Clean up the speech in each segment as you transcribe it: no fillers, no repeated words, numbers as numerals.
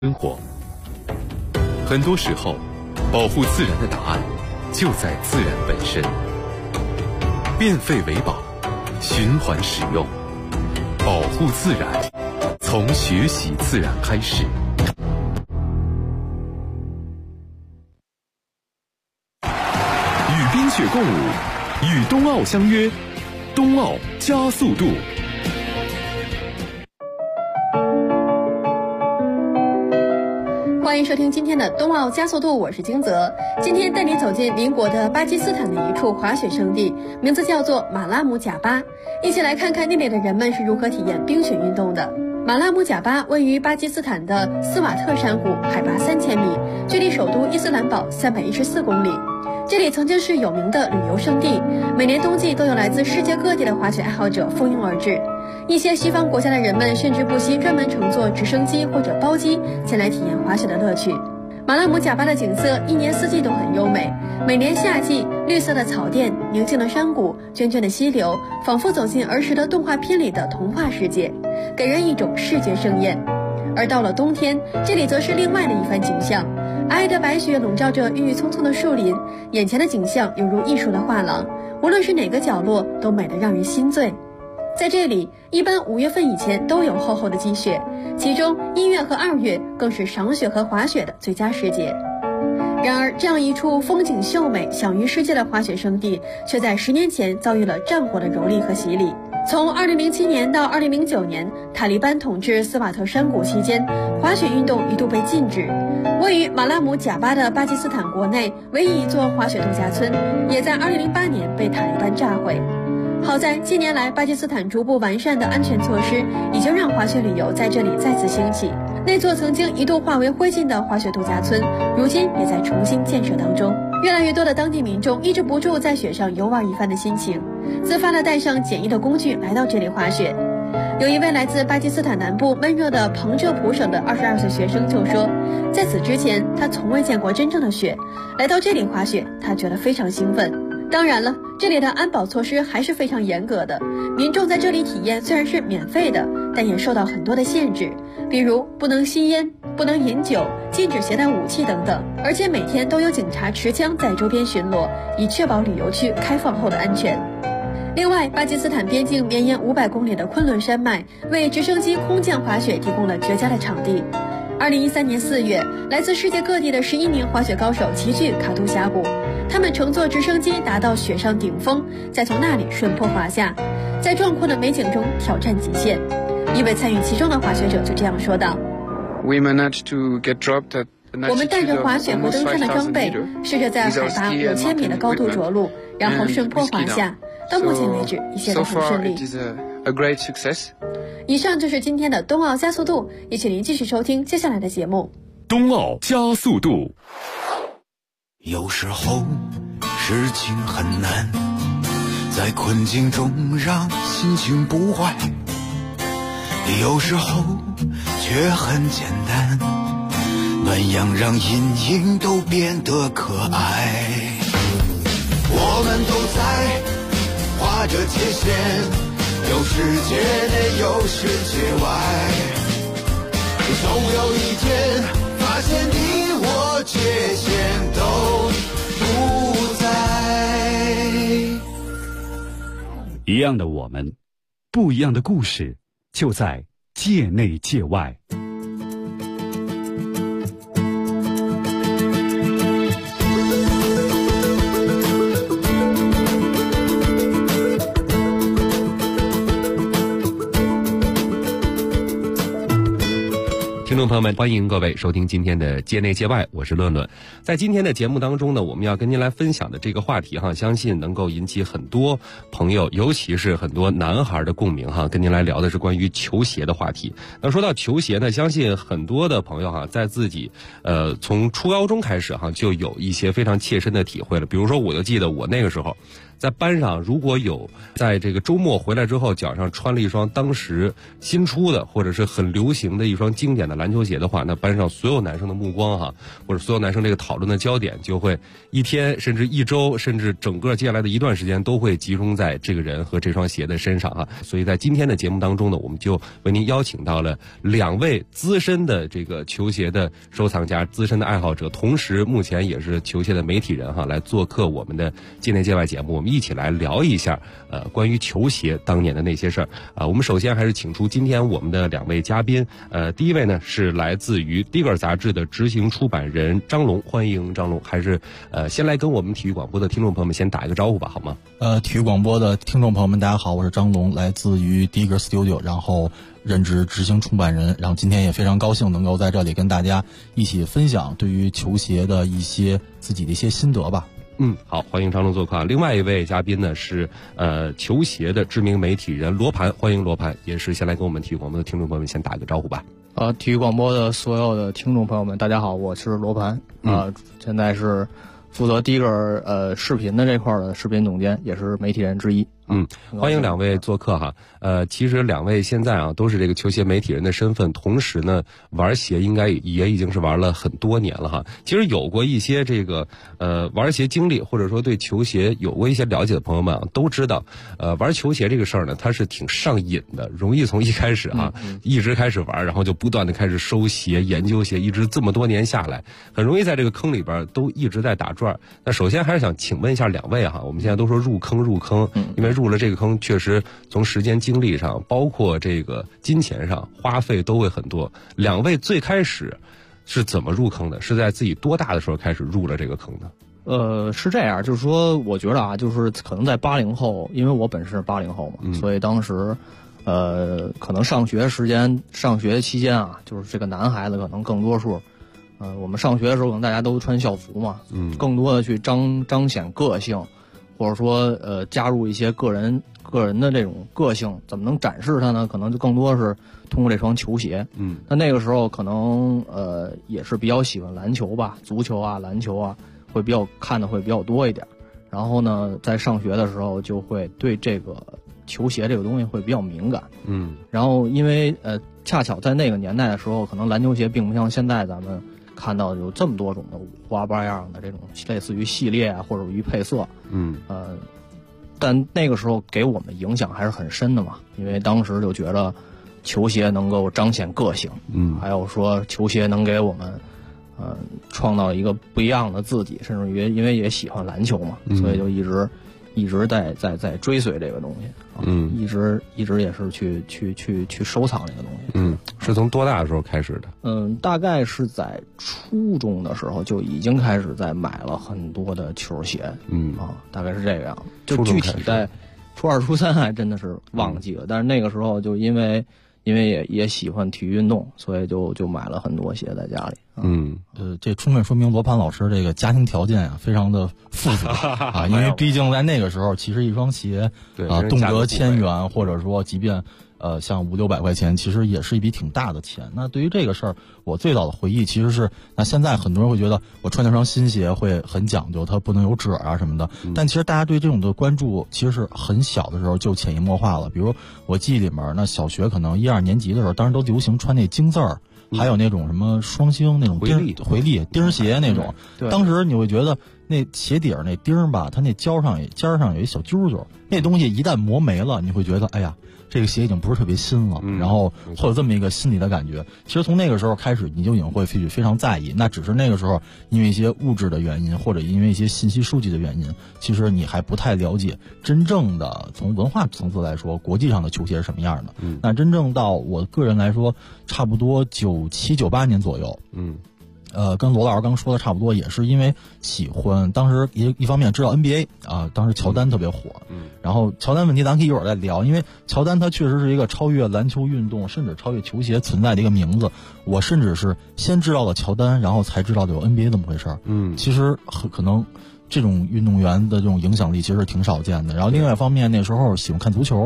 生活。很多时候，保护自然的答案就在自然本身。变废为宝，循环使用，保护自然，从学习自然开始。与冰雪共舞，与冬奥相约，冬奥加速度。 欢迎收听今天的冬奥加速度，我是金泽。今天带你走进邻国的巴基斯坦的一处滑雪胜地，名字叫做马拉姆贾巴。一起来看看那里的人们是如何体验冰雪运动的。马拉姆贾巴位于巴基斯坦的斯瓦特山谷，海拔3000米，距离首都伊斯兰堡314公里。这里曾经是有名的旅游胜地，每年冬季都有来自世界各地的滑雪爱好者蜂拥而至。一些西方国家的人们甚至不惜专门乘坐直升机或者包机前来体验滑雪的乐趣。马拉姆贾巴的景色一年四季都很优美，每年夏季，绿色的草甸，宁静的山谷，涓涓的溪流，仿佛走进儿时的动画片里的童话世界，给人一种视觉盛宴。而到了冬天，这里则是另外的一番景象，皑皑的白雪笼罩着郁郁葱葱的树林，眼前的景象犹如艺术的画廊，无论是哪个角落都美得让人心醉。在这里，一般5月份以前都有厚厚的积雪，其中1月和2月更是赏雪和滑雪的最佳时节。然而，这样一处风景秀美、享誉世界的滑雪胜地，却在10年前遭遇了战火的蹂躏和洗礼。从2007年到2009年，塔利班统治斯瓦特山谷期间，滑雪运动一度被禁止。位于马拉姆贾巴的巴基斯坦国内唯一一座滑雪度假村，也在2008年被塔利班炸毁。好在近年来巴基斯坦逐步完善的安全措施，已经让滑雪旅游在这里再次兴起。那座曾经一度化为灰烬的滑雪度假村，如今也在重新建设当中。越来越多的当地民众抑制不住在雪上游玩一番的心情，自发地带上简易的工具来到这里滑雪。有一位来自巴基斯坦南部闷热的彭浙普省的22岁学生就说，在此之前他从未见过真正的雪，来到这里滑雪他觉得非常兴奋。当然了，这里的安保措施还是非常严格的，民众在这里体验虽然是免费的，但也受到很多的限制，比如不能吸烟，不能饮酒，禁止携带武器等等，而且每天都有警察持枪在周边巡逻，以确保旅游区开放后的安全。另外，巴基斯坦边境绵延500公里的昆仑山脉为直升机空降滑雪提供了绝佳的场地。2013年4月，来自世界各地的11名滑雪高手齐聚卡杜峡谷，他们乘坐直升机达到雪上顶峰，再从那里顺坡滑下，在壮阔的美景中挑战极限。一位参与其中的滑雪者就这样说道： 我们带着滑雪和登山的装备，试着在海拔5000米的高度着陆，然后顺坡滑下。到目前为止，一切都很顺利。以上就是今天的冬奥加速度，也请您继续收听接下来的节目。 冬奥加速度。 有时候事情很难，在困境中让心情不坏，有时候却很简单，暖阳让阴影都变得可爱。我们都在划着界限，有世界内有世界外，总有一天发现你我界限都不在。 一样的我们，不一样的故事，就在界内界外。 听众朋友们，欢迎各位收听今天的界内界外，我是论论。在今天的节目当中呢，我们要跟您来分享的这个话题相信能够引起很多朋友，尤其是很多男孩的共鸣跟您来聊的是关于球鞋的话题。那说到球鞋呢，相信很多的朋友在自己从初高中开始就有一些非常切身的体会了。比如说，我就记得我那个时候在班上如果有在这个周末回来之后脚上穿了一双当时新出的或者是很流行的一双经典的篮球鞋的话，那班上所有男生的目光或者所有男生这个讨论的焦点就会一天甚至一周甚至整个接下来的一段时间都会集中在这个人和这双鞋的身上所以在今天的节目当中呢，我们就为您邀请到了2位资深的这个球鞋的收藏家、资深的爱好者，同时目前也是球鞋的媒体人来做客我们的界内界外节目，我们一起来聊一下关于球鞋当年的那些事儿我们首先还是请出今天我们的2位嘉宾第一位呢是来自于 Digger 杂志的执行出版人张龙，欢迎张龙。还是先来跟我们体育广播的听众朋友们先打一个招呼吧，好吗？ 体育广播的听众朋友们大家好，我是张龙，来自于 Digger Studio， 然后任职执行出版人，然后今天也非常高兴能够在这里跟大家一起分享对于球鞋的一些自己的一些心得吧。 好，欢迎张龙做客。另外一位嘉宾呢是球鞋的知名媒体人罗盘，欢迎罗盘，也是先来跟我们体育广播的听众朋友们先打个招呼吧。 体育广播的所有的听众朋友们大家好，我是罗盘现在是负责第一个视频的这块的视频总监，也是媒体人之一。 欢迎2位做客其实2位现在都是这个球鞋媒体人的身份，同时呢玩鞋应该也已经是玩了很多年了其实有过一些这个玩鞋经历或者说对球鞋有过一些了解的朋友们都知道玩球鞋这个事儿呢它是挺上瘾的，容易从一开始一直开始玩，然后就不断的开始收鞋研究鞋，一直这么多年下来很容易在这个坑里边都一直在打转。那首先还是想请问一下2位我们现在都说入坑因为入了这个坑确实从时间精力上包括这个金钱上花费都会很多，2位最开始是怎么入坑的？是在自己多大的时候开始入了这个坑的？ 是这样，就是说我觉得就是可能在80后，因为我本身是80后嘛所以当时可能上学期间就是这个男孩子可能更多数我们上学的时候可能大家都穿校服嘛更多的去彰显个性，或者说加入一些个人的这种个性，怎么能展示它呢？可能就更多是通过这双球鞋。那个时候可能也是比较喜欢篮球吧，足球篮球会比较看的会比较多一点。然后呢，在上学的时候就会对这个球鞋这个东西会比较敏感。然后因为恰巧在那个年代的时候，可能篮球鞋并不像现在咱们看到有这么多种的五花八样的这种类似于系列或者于配色。但那个时候给我们影响还是很深的嘛，因为当时就觉得球鞋能够彰显个性，还有说球鞋能给我们创造一个不一样的自己，甚至于因为也喜欢篮球嘛，所以就一直在追随这个东西一直也是去收藏这个东西。 是从多大的时候开始的？ 大概是在初中的时候就已经开始在买了很多的球鞋。大概是这个样子。就具体在初2、初3还真的是忘记了，但是那个时候就因为也喜欢体育运动，所以就买了很多鞋在家里。 这充分说明罗盘老师这个家庭条件非常的富足因为毕竟在那个时候，其实一双鞋动辄1000元，或者说即便像500-600块钱，其实也是一笔挺大的钱。那对于这个事儿，我最早的回忆其实是，那现在很多人会觉得我穿那双新鞋会很讲究，它不能有褶什么的。但其实大家对这种的关注，其实是很小的时候就潜移默化了。比如我记忆里面，那小学可能1、2年级的时候，当时都流行穿那金字儿。还有那种什么双星那种回力钉鞋那种，当时你会觉得那鞋底儿那钉吧，它那尖上有一小揪揪，那东西一旦磨没了，你会觉得哎呀，这个鞋已经不是特别新了，然后会有这么一个心理的感觉。其实从那个时候开始，你就已经会非常在意。那只是那个时候因为一些物质的原因，或者因为一些信息数据的原因，其实你还不太了解真正的从文化层次来说，国际上的球鞋是什么样的。那真正到我个人来说，差不多97、98年左右。跟罗老师刚说的差不多，也是因为喜欢，当时一方面知道 NBA 当时乔丹特别火，然后乔丹问题咱可以一会儿再聊，因为乔丹他确实是一个超越篮球运动甚至超越球鞋存在的一个名字。我甚至是先知道了乔丹，然后才知道有 NBA 这么回事儿。其实可能这种运动员的这种影响力其实是挺少见的。然后另外一方面，那时候喜欢看足球，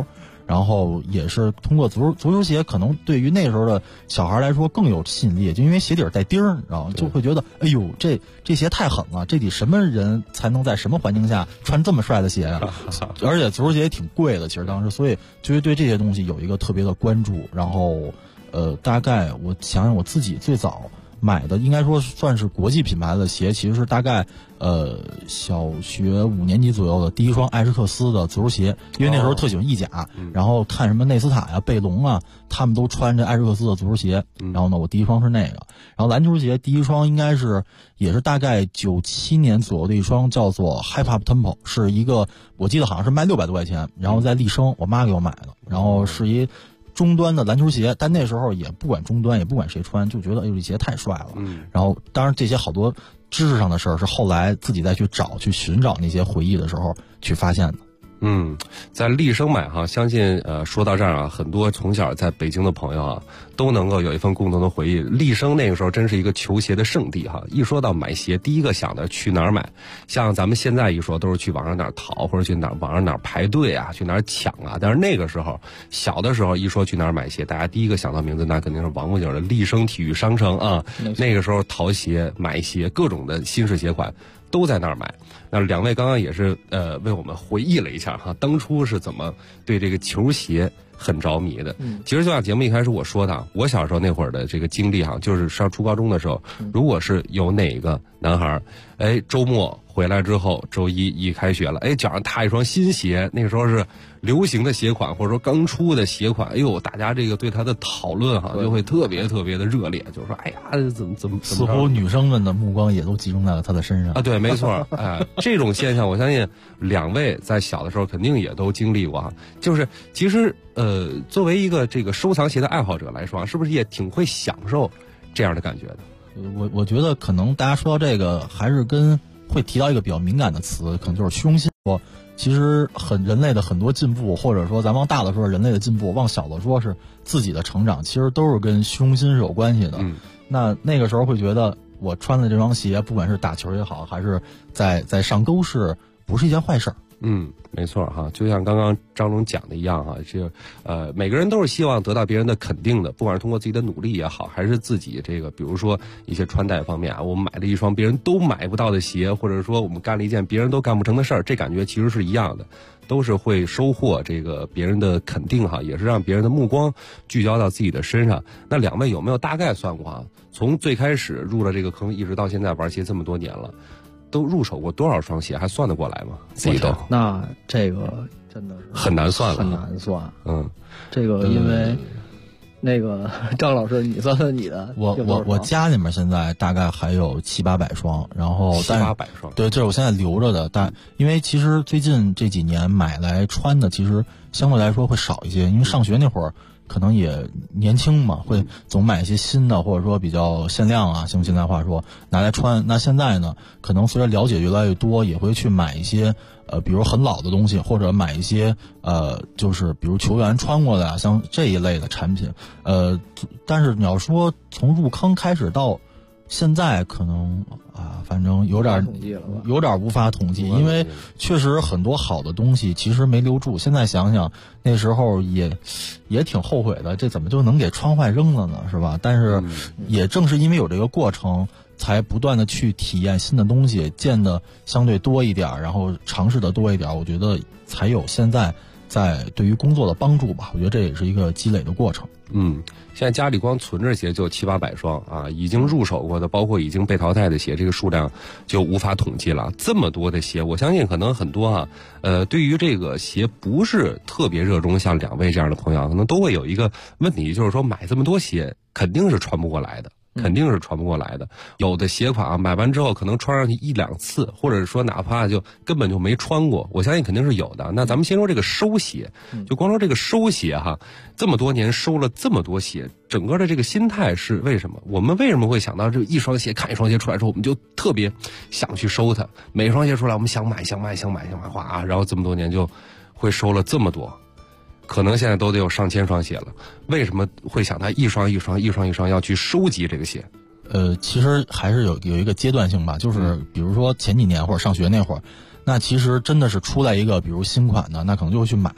然后也是通过足球鞋，可能对于那时候的小孩来说更有吸引力，就因为鞋底带钉儿，然后就会觉得，哎呦，这鞋太狠了，这得什么人才能在什么环境下穿这么帅的鞋啊？而且足球鞋也挺贵的，其实当时，所以就是对这些东西有一个特别的关注。然后，大概我想想我自己最早买的应该说算是国际品牌的鞋，其实是大概小学5年级左右的第一双艾什克斯的足球鞋，因为那时候特喜欢意甲，然后看什么内斯塔呀、贝隆啊，他们都穿着艾什克斯的足球鞋，然后呢，我第一双是那个，然后篮球鞋第一双应该是也是大概97年左右的一双，叫做 Hip Hop Tempo， 是一个我记得好像是卖600多块钱，然后在立生我妈给我买的，然后是一中端的篮球鞋，但那时候也不管中端，也不管谁穿，就觉得哎呦这鞋太帅了。然后当然这些好多知识上的事儿是后来自己再去寻找那些回忆的时候去发现的。 在立生买哈，相信说到这儿啊，很多从小在北京的朋友啊，都能够有一份共同的回忆。立生那个时候真是一个球鞋的圣地哈，一说到买鞋，第一个想的去哪儿买？像咱们现在一说，都是去网上哪儿淘，或者去网上哪儿排队啊，去哪儿抢啊。但是那个时候，小的时候一说去哪儿买鞋，大家第一个想到名字，那肯定是王府井的立生体育商城啊。那个时候淘鞋、买鞋，各种的新式鞋款都在那儿买。那两位刚刚也是为我们回忆了一下哈，当初是怎么对这个球鞋很着迷的。其实就像节目一开始我说的，我小时候那会儿的这个经历哈，就是上初高中的时候，如果是有哪个男孩周末回来之后，周一开学了，脚上踏一双新鞋，那个时候是流行的鞋款或者说刚出的鞋款，哎呦，大家这个对他的讨论哈就会特别特别的热烈，就是说哎呀怎么似乎女生们的目光也都集中在了他的身上啊。对，没错，这种现象我相信两位在小的时候肯定也都经历过哈。就是其实作为一个这个收藏鞋的爱好者来说，是不是也挺会享受这样的感觉的？ 我觉得可能大家说到这个，还是跟会提到一个比较敏感的词，可能就是虚荣心。其实人类的很多进步，或者说咱往大的说人类的进步，往小的说是自己的成长，其实都是跟虚荣心是有关系的。那个时候会觉得我穿的这双鞋，不管是打球也好，还是在上都市，不是一件坏事儿。 没错哈，就像刚刚张总讲的一样哈，每个人都是希望得到别人的肯定的，不管是通过自己的努力也好，还是自己这个比如说一些穿戴方面啊，我们买了一双别人都买不到的鞋，或者说我们干了一件别人都干不成的事儿，这感觉其实是一样的，都是会收获这个别人的肯定哈，也是让别人的目光聚焦到自己的身上。那两位有没有大概算过啊？从最开始入了这个坑，一直到现在玩鞋这么多年了，都入手过多少双鞋，还算得过来吗？自己都那这个真的是很难算了， 很难算。这个因为那个张老师，你算算你的。 我家里面现在大概还有700-800双，然后 700-800双， 对，这是我现在留着的。但因为其实最近这几年买来穿的，其实相对来说会少一些，因为上学那会儿可能也年轻嘛，会总买一些新的，或者说比较限量啊，用现在话说拿来穿。那现在呢，可能随着了解越来越多，也会去买一些比如很老的东西，或者买一些就是比如球员穿过的啊，像这一类的产品。但是你要说从入坑开始到现在，可能反正有点无法统计，因为确实很多好的东西其实没留住。现在想想那时候也挺后悔的，这怎么就能给穿坏扔了呢，是吧？但是也正是因为有这个过程，才不断的去体验新的东西，见的相对多一点，然后尝试的多一点，我觉得才有现在在对于工作的帮助吧。我觉得这也是一个积累的过程。 现在家里光存着鞋就700-800双啊，已经入手过的，包括已经被淘汰的鞋，这个数量就无法统计了。这么多的鞋，我相信可能很多对于这个鞋不是特别热衷，像两位这样的朋友，可能都会有一个问题，就是说买这么多鞋肯定是穿不过来的。有的鞋款买完之后可能穿上去1-2次，或者说哪怕就根本就没穿过，我相信肯定是有的。那咱们先说这个收鞋，就光说这个收鞋哈，这么多年收了这么多鞋，整个的这个心态是为什么？我们为什么会想到这一双鞋，看一双鞋出来之后，我们就特别想去收它？每双鞋出来，我们想买，哗，然后这么多年就会收了这么多。可能现在都得有上千双鞋了，为什么会想他一双要去收集这个鞋？ 其实还是有一个阶段性吧，就是比如说前几年或者上学那会儿，那其实真的是出来一个比如新款的，那可能就会去买。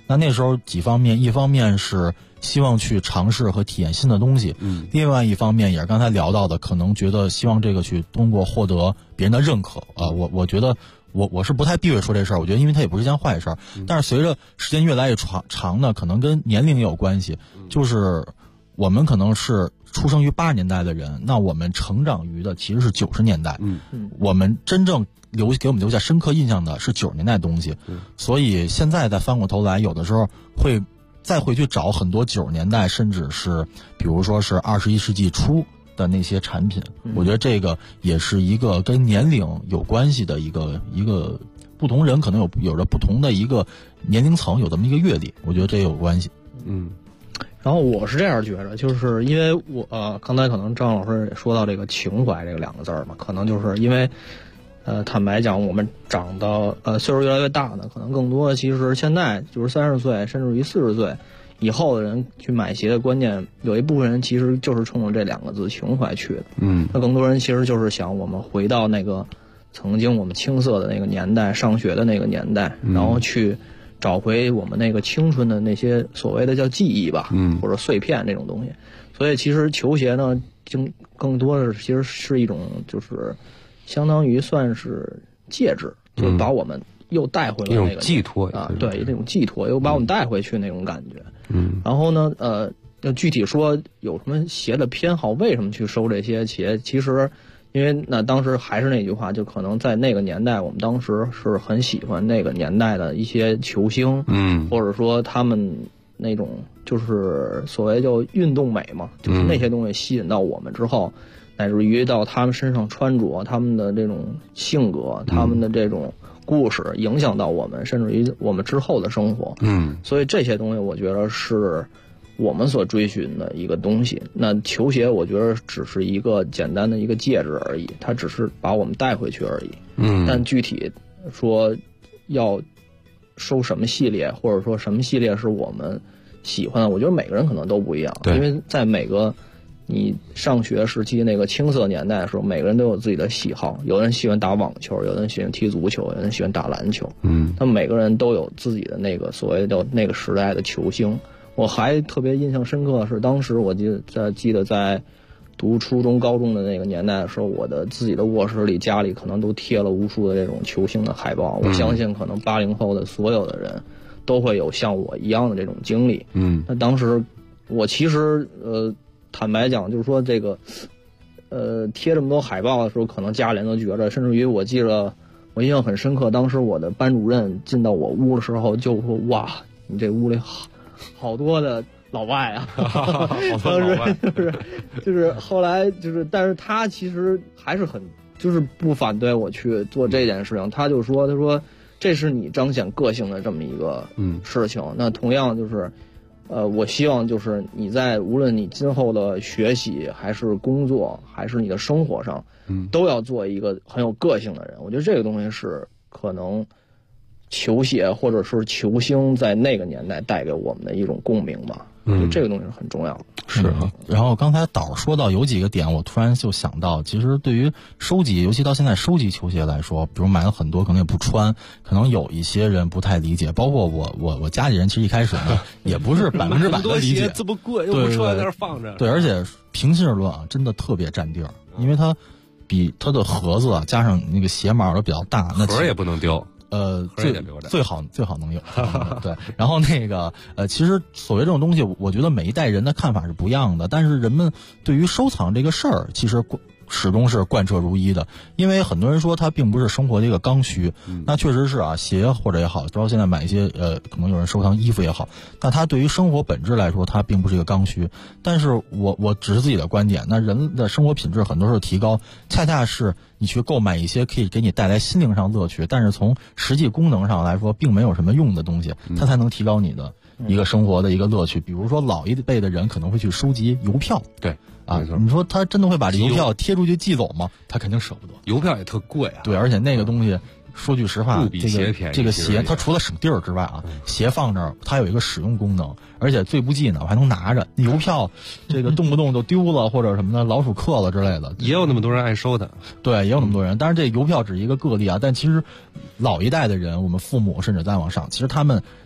那时候几方面，一方面是希望去尝试和体验新的东西，另外一方面也是刚才聊到的，可能觉得希望这个去通过获得别人的认可啊。我觉得我是不太避讳说这事儿，我觉得因为它也不是一件坏事儿，但是随着时间越来越长呢，可能跟年龄也有关系，就是我们可能是出生于80年代的人，那我们成长于的其实是90年代，我们真正给我们留下深刻印象的是90年代的东西，所以现在再翻过头来，有的时候再回去找很多90年代，甚至是比如说是21世纪初的那些产品，我觉得这个也是一个跟年龄有关系的一个不同人可能有着不同的一个年龄层，有这么一个阅历，我觉得这有关系。 然后我是这样觉得，就是因为我刚才可能张老师也说到这个情怀这个2个字嘛，可能就是因为坦白讲，我们长到岁数越来越大呢，可能更多的其实现在就是30岁甚至于40岁以后的人去买鞋的观念，有一部分人其实就是冲着这2个字情怀去的。那更多人其实就是想我们回到那个曾经我们青涩的那个年代，上学的那个年代，然后去找回我们那个青春的那些所谓的叫记忆吧，或者碎片这种东西。所以其实球鞋呢，更多的其实是一种就是相当于算是介质，就是把我们又带回了那个寄托啊，对，这种寄托又把我们带回去那种感觉。然后呢，要具体说有什么鞋的偏好，为什么去收这些鞋？其实，因为那当时还是那句话，就可能在那个年代，我们当时是很喜欢那个年代的一些球星，或者说他们那种就是所谓叫运动美嘛，就是那些东西吸引到我们之后，乃至于到他们身上穿着，他们的这种性格，他们的这种故事影响到我们，甚至于我们之后的生活。所以这些东西我觉得是我们所追寻的一个东西。那球鞋我觉得只是一个简单的一个介质而已，它只是把我们带回去而已。但具体说要收什么系列，或者说什么系列是我们喜欢的，我觉得每个人可能都不一样。因为在每个你上学时期那个青涩年代的时候，每个人都有自己的喜好，有人喜欢打网球，有人喜欢踢足球，有人喜欢打篮球。他们每个人都有自己的那个所谓的那个时代的球星。我还特别印象深刻的是，当时我记得在读初中高中的那个年代的时候，我的自己的卧室里家里可能都贴了无数的这种球星的海报。我相信可能80后的所有的人都会有像我一样的这种经历。那当时我其实坦白讲，就是说这个贴这么多海报的时候，可能家里人都觉着，甚至于我记得我印象很深刻，当时我的班主任进到我屋的时候就说：“哇，你这屋里好多的老外啊！”当时就是后来就是，但是他其实还是很就是不反对我去做这件事情，他就说：“他说这是你彰显个性的这么一个事情。那同样就是。”我希望就是你在无论你今后的学习还是工作还是你的生活上，都要做一个很有个性的人。我觉得这个东西是可能球鞋或者是球星在那个年代带给我们的一种共鸣吧。这个东西是很重要的。 是啊。然后刚才导说到有几个点，我突然就想到，其实对于收集，尤其到现在收集球鞋来说，比如买了很多可能也不穿，可能有一些人不太理解，包括我家里人其实一开始呢也不是100%的理解， 这么贵又不穿在那儿放着。 对，而且平心而论啊，真的特别占地儿，因为它比它的盒子啊加上那个鞋码都比较大，那盒也不能丢。 最好能有对。然后那个其实所谓这种东西，我觉得每一代人的看法是不一样的，但是人们对于收藏这个事儿，其实始终是贯彻如一的。因为很多人说它并不是生活的一个刚需，那确实是啊，鞋或者也好，包括现在买一些可能有人收藏衣服也好，那它对于生活本质来说，它并不是一个刚需。但是我只是自己的观点，那人的生活品质很多时候提高，恰恰是你去购买一些可以给你带来心灵上乐趣，但是从实际功能上来说并没有什么用的东西，它才能提高你的一个生活的一个乐趣。比如说老一辈的人可能会去收集邮票， 对啊，你说他真的会把这邮票贴出去寄走吗？他肯定舍不得。 邮票也特贵啊。 对，而且那个东西说句实话，这个鞋它除了省地儿之外啊，鞋放这儿它有一个使用功能，而且最不济呢我还能拿着。邮票这个动不动就丢了或者什么的，老鼠刻了之类的， 也有那么多人爱收的。 对，也有那么多人。但是这邮票只是一个个例啊，但其实老一代的人，我们父母甚至再往上，其实他们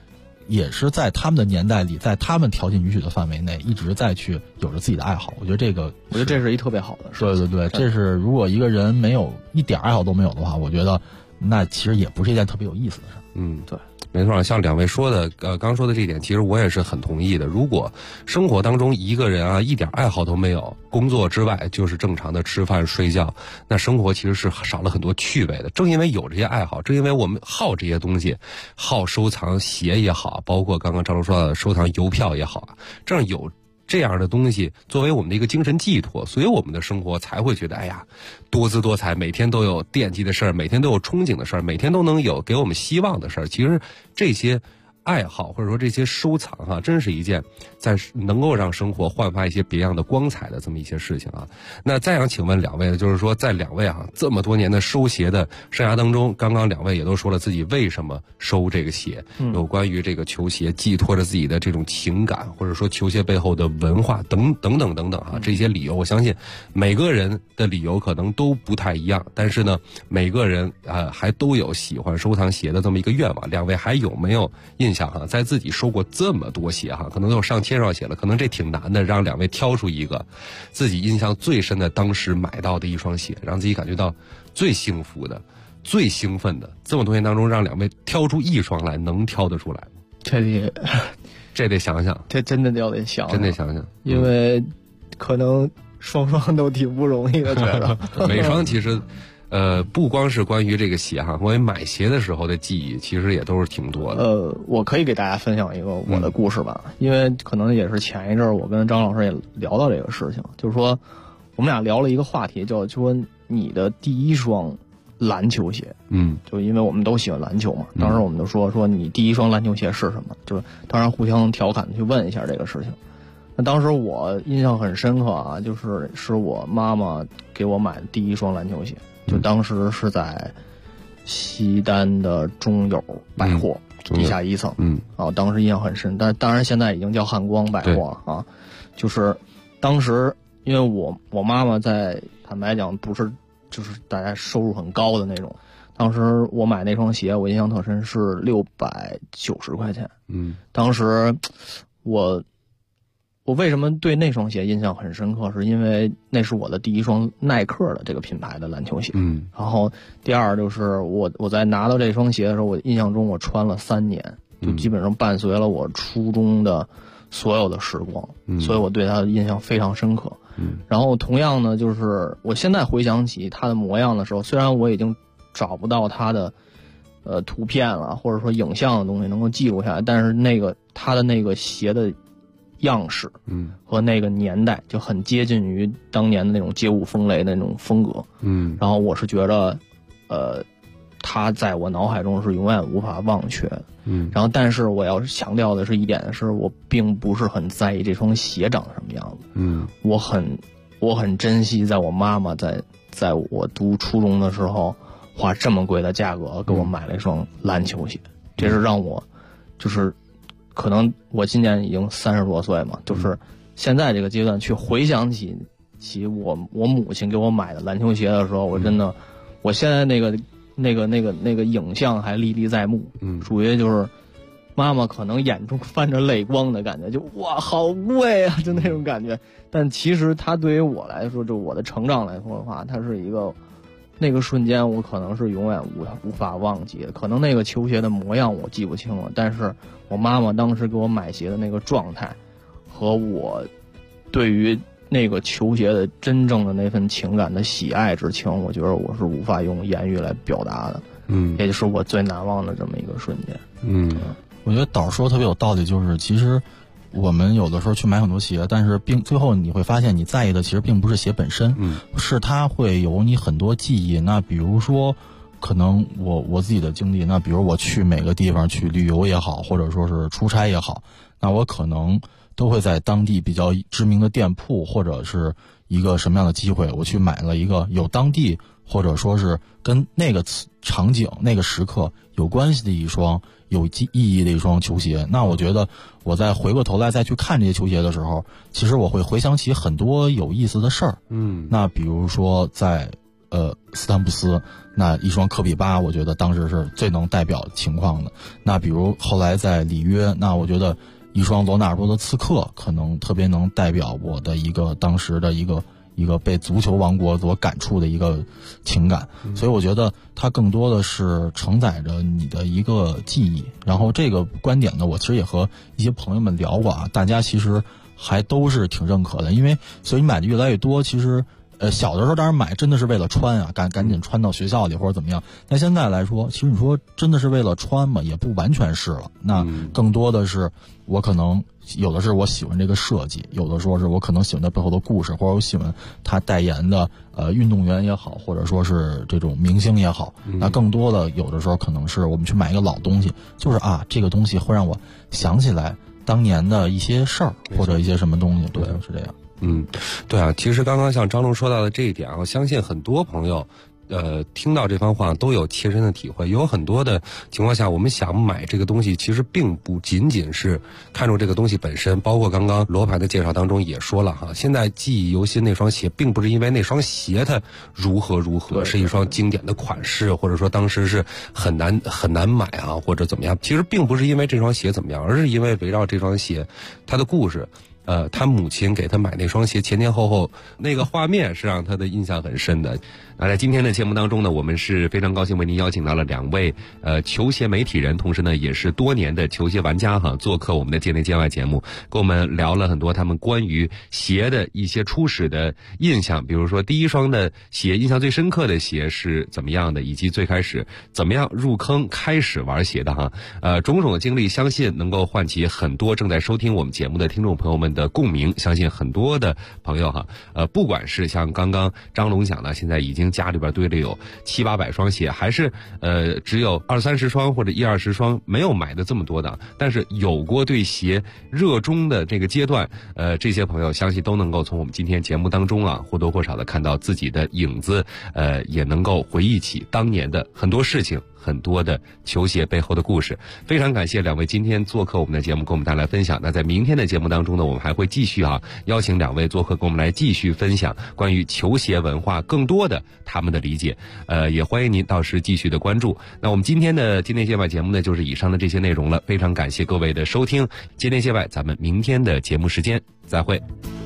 也是在他们的年代里，在他们条件允许的范围内，一直在去有着自己的爱好。我觉得这是一特别好的事。 对对对，这是如果一个人没有一点爱好都没有的话，我觉得那其实也不是一件特别有意思的事。 对。 没错，像两位说的，刚说的这一点，其实我也是很同意的。如果生活当中一个人啊一点爱好都没有，工作之外就是正常的吃饭睡觉，那生活其实是少了很多趣味的。正因为有这些爱好，正因为我们好这些东西，好收藏鞋也好，包括刚刚张龙说到的收藏邮票也好啊，这样有这样的东西作为我们的一个精神寄托，所以我们的生活才会觉得哎呀多姿多彩，每天都有惦记的事儿，每天都有憧憬的事儿，每天都能有给我们希望的事儿。其实这些爱好或者说这些收藏哈，真是一件在能够让生活焕发一些别样的光彩的这么一些事情啊。那再想请问两位呢，就是说在两位啊这么多年的收鞋的生涯当中，刚刚两位也都说了自己为什么收这个鞋，有关于这个球鞋寄托着自己的这种情感，或者说球鞋背后的文化等等啊，这些理由我相信每个人的理由可能都不太一样，但是呢每个人还都有喜欢收藏鞋的这么一个愿望。两位还有没有印象哈，在自己收过这么多鞋哈，可能都有上千双鞋了，可能这挺难的，让两位挑出一个自己印象最深的当时买到的一双鞋，让自己感觉到最幸福的最兴奋的，这么多年当中让两位挑出一双来，能挑得出来吗？这得想想， 这真的得想， 真得想想， 因为可能双双都挺不容易的，觉得每双其实不光是关于这个鞋哈，关于买鞋的时候的记忆，其实也都是挺多的。 我可以给大家分享一个我的故事吧，因为可能也是前一阵我跟张老师也聊到这个事情，就是说我们俩聊了一个话题，就说你的第一双篮球鞋，就因为我们都喜欢篮球嘛，当时我们就说你第一双篮球鞋是什么，就是当然互相调侃的去问一下这个事情。那当时我印象很深刻啊，是我妈妈给我买的第一双篮球鞋，就当时是在西单的中友百货地下一层，当时印象很深，但当然现在已经叫汉光百货了啊。就是当时因为我妈妈在坦白讲不是就是大家收入很高的那种，当时我买那双鞋我印象特深是690块钱，当时我为什么对那双鞋印象很深刻，是因为那是我的第一双耐克的这个品牌的篮球鞋。然后第二就是我在拿到这双鞋的时候，我印象中我穿了3年，就基本上伴随了我初中的所有的时光，所以我对它的印象非常深刻。然后同样呢，就是我现在回想起它的模样的时候，虽然我已经找不到它的图片了，或者说影像的东西能够记录下来，但是它的那个鞋的样式，和那个年代就很接近于当年的那种街舞风雷的那种风格，然后我是觉得，它在我脑海中是永远无法忘却的，然后但是我要强调的是一点是，我并不是很在意这双鞋长什么样子，我很珍惜在我妈妈在我读初中的时候花这么贵的价格给我买了一双篮球鞋，这是让我就是可能我今年已经30多岁嘛，就是现在这个阶段去回想起我母亲给我买的篮球鞋的时候，我真的我现在那个影像还历历在目，属于就是妈妈可能眼中泛着泪光的感觉，就哇好贵啊，就那种感觉。但其实它对于我来说，就我的成长来说的话，它是一个那个瞬间我可能是永远无法忘记的。可能那个球鞋的模样我记不清了，但是我妈妈当时给我买鞋的那个状态和我对于那个球鞋的真正的那份情感的喜爱之情，我觉得我是无法用言语来表达的，也就是我最难忘的这么一个瞬间。 我觉得导说特别有道理，就是其实我们有的时候去买很多鞋，但是最后你会发现你在意的其实并不是鞋本身，是它会有你很多记忆。那比如说可能我自己的经历，那比如我去每个地方去旅游也好，或者说是出差也好，那我可能都会在当地比较知名的店铺，或者是一个什么样的机会，我去买了一个有当地或者说是跟那个场景那个时刻有关系的一双有意义的一双球鞋。那我觉得我再回过头来再去看这些球鞋的时候，其实我会回想起很多有意思的事儿。那比如说在斯坦普斯，那一双科比8，我觉得当时是最能代表情况的。那比如后来在里约，那我觉得一双罗纳尔多的刺客可能特别能代表我的一个当时的一个被足球王国所感触的一个情感，所以我觉得它更多的是承载着你的一个记忆。然后这个观点呢，我其实也和一些朋友们聊过啊，大家其实还都是挺认可的，因为随着你买的越来越多，其实小的时候当然买真的是为了穿啊，赶紧穿到学校里或者怎么样。但现在来说，其实你说真的是为了穿嘛，也不完全是了。那更多的是我可能有的是我喜欢这个设计，有的说是我可能喜欢它背后的故事，或者我喜欢他代言的运动员也好，或者说是这种明星也好。那更多的有的时候可能是我们去买一个老东西，就是这个东西会让我想起来当年的一些事儿或者一些什么东西。对，是这样。 对啊，其实刚刚像张龙说到的这一点，我相信很多朋友听到这番话都有切身的体会。有很多的情况下，我们想买这个东西，其实并不仅仅是看重这个东西本身，包括刚刚罗盘的介绍当中也说了哈，现在记忆犹新那双鞋，并不是因为那双鞋它如何，是一双经典的款式，或者说当时是很难买啊，或者怎么样。其实并不是因为这双鞋怎么样，而是因为围绕这双鞋它的故事。他母亲给他买那双鞋前后那个画面是让他的印象很深的。那在今天的节目当中呢，我们是非常高兴为您邀请到了2位球鞋媒体人，同时呢也是多年的球鞋玩家哈，做客我们的界内界外节目，跟我们聊了很多他们关于鞋的一些初始的印象，比如说第一双的鞋印象最深刻的鞋是怎么样的，以及最开始怎么样入坑开始玩鞋的哈。种种的经历相信能够唤起很多正在收听我们节目的听众朋友们的共鸣。相信很多的朋友哈，不管是像刚刚张龙讲的，现在已经家里边堆了有700-800双鞋，还是只有20-30双或者10-20双没有买的这么多的，但是有过对鞋热衷的这个阶段，这些朋友相信都能够从我们今天节目当中啊或多或少的看到自己的影子，也能够回忆起当年的很多事情，很多的球鞋背后的故事。非常感谢2位今天做客我们的节目，给我们带来分享。那在明天的节目当中呢，我们还会继续邀请2位做客，跟我们来继续分享关于球鞋文化更多的他们的理解。也欢迎您到时继续的关注。那我们今天的界内界外节目呢，就是以上的这些内容了。非常感谢各位的收听，界内界外，咱们明天的节目时间再会。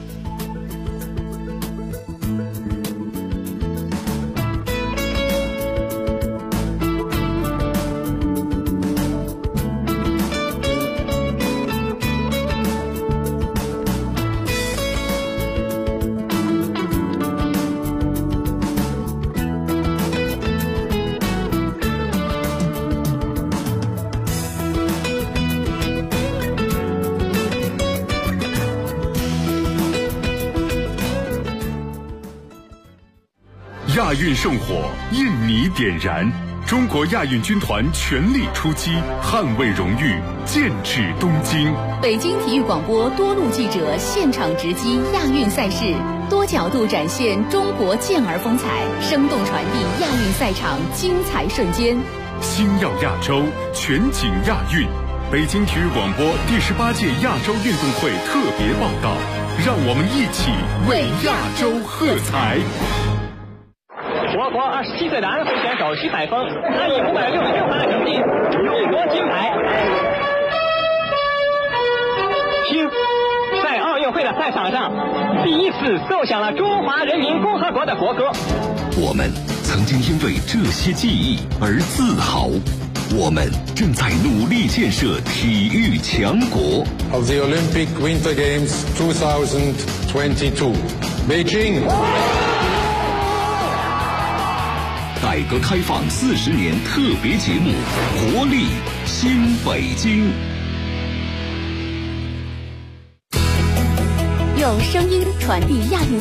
亚运圣火，印尼点燃，中国亚运军团全力出击，捍卫荣誉，剑指东京。 北京体育广播多路记者现场直击亚运赛事，多角度展现中国健儿风采，生动传递亚运赛场精彩瞬间。 星耀亚洲，全景亚运。北京体育广播第18届亚洲运动会特别报道，让我们一起为亚洲喝彩。 我国27岁的安徽选手徐采峰，他以566分的成绩勇夺金牌。听，在奥运会的赛场上，第一次奏响了中华人民共和国的国歌。 我们曾经因为这些记忆而自豪，我们正在努力建设体育强国。 Of the Olympic Winter Games 2022, Beijing。 改革开放40年特别节目《活力新北京》， 用声音传递亚运